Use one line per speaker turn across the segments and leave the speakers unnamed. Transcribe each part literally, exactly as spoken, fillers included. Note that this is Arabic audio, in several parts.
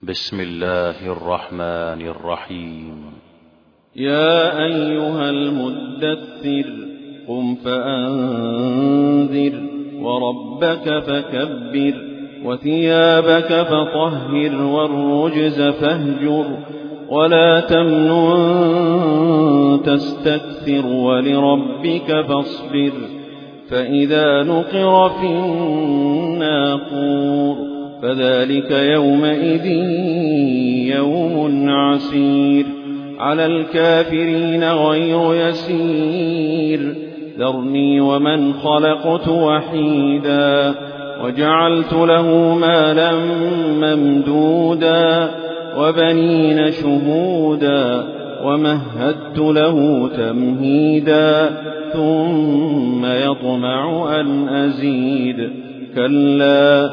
بسم الله الرحمن الرحيم.
يا أيها المدثر قم فأنذر وربك فكبر وثيابك فطهر والرجز فاهجر ولا تمنن تستكثر ولربك فاصبر فإذا نقر في الناقور فذلك يومئذ يوم عسير على الكافرين غير يسير ذرني ومن خلقت وحيدا وجعلت له مالا ممدودا وبنين شهودا ومهدت له تمهيدا ثم يطمع أن أزيد كلا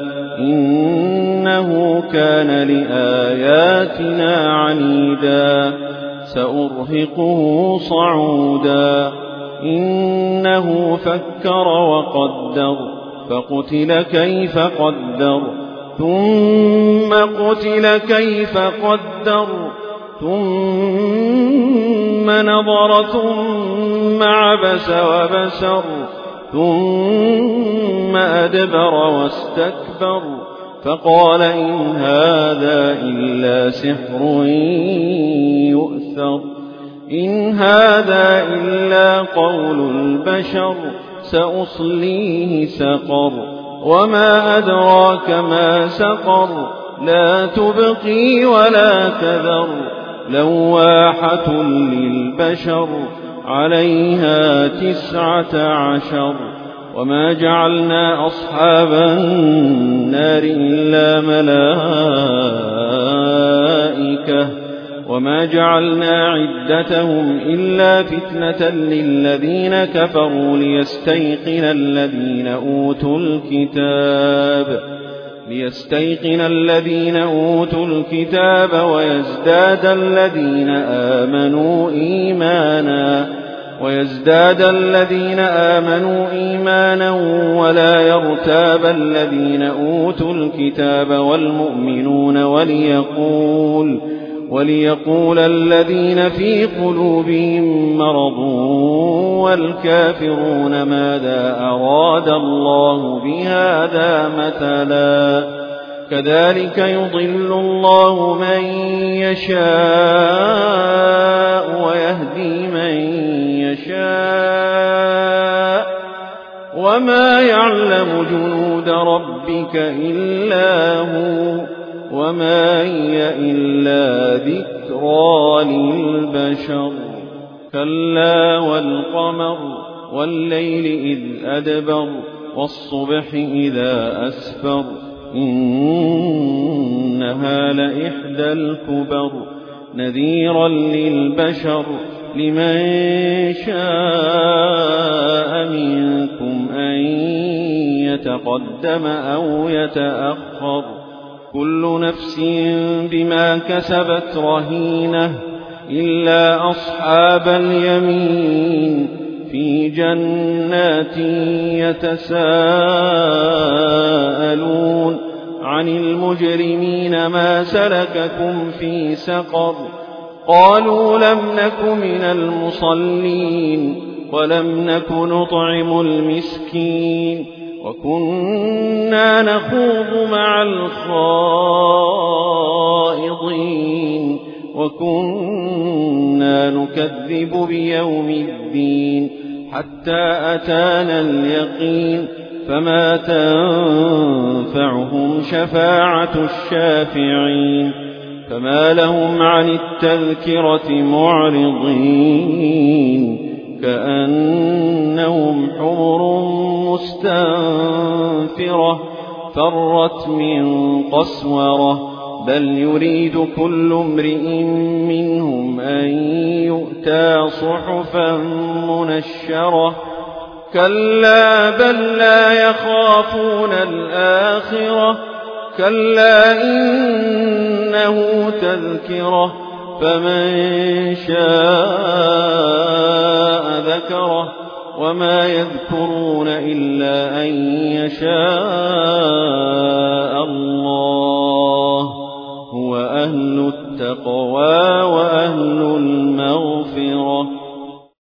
إنه كان لآياتنا عنيدا سأرهقه صعودا إنه فكر وقدر فقتل كيف قدر ثم قتل كيف قدر ثم نظر ثم عبس وبسر ثم أدبر واستكبر فقال إن هذا إلا سحر يؤثر إن هذا إلا قول البشر سأصليه سقر وما أدراك ما سقر لا تبقي ولا تذر لواحة للبشر عليها تسعة عشر وما جعلنا أصحاب النار إلا ملائكة وما جعلنا عدتهم إلا فتنة للذين كفروا ليستيقن الذين أوتوا الكتاب ليستيقن الذين أوتوا الكتاب ويزداد الذين آمنوا إيمانا ويزداد الذين آمنوا إيمانا ولا يرتاب الذين أوتوا الكتاب والمؤمنون وليقول وليقول الذين في قلوبهم مرض والكافرون ماذا أراد الله بهذا مثلا كذلك يضل الله من يشاء ويهدي من يشاء وما يعلم جنود ربك إلا هو وما هي إلا ذكرى للبشر كلا والقمر والليل إذ أدبر والصبح إذا أسفر إنها لإحدى الكبر نذيرا للبشر لمن شاء منكم أن يتقدم أو يتأخر كل نفس بما كسبت رهينة إلا أصحاب اليمين في جنات يتساءلون عن المجرمين ما سلككم في سقر قالوا لم نك من المصلين ولم نك نطعم المسكين وكنا نخوض مع الخائضين وكنا نكذب بيوم الدين حتى أتانا اليقين فما تنفعهم شفاعة الشافعين فما لهم عن التذكرة معرضين كأنهم حمر مستنفرة فرت من قسورة بل يريد كل امرئ منهم أن يؤتى صحفا منشرة كلا بل لا يخافون الآخرة كلا إنه تذكرة فمن شاء ذكره وما يذكرون إلا أن يشاء الله وأهل التقوى وأهل المغفرة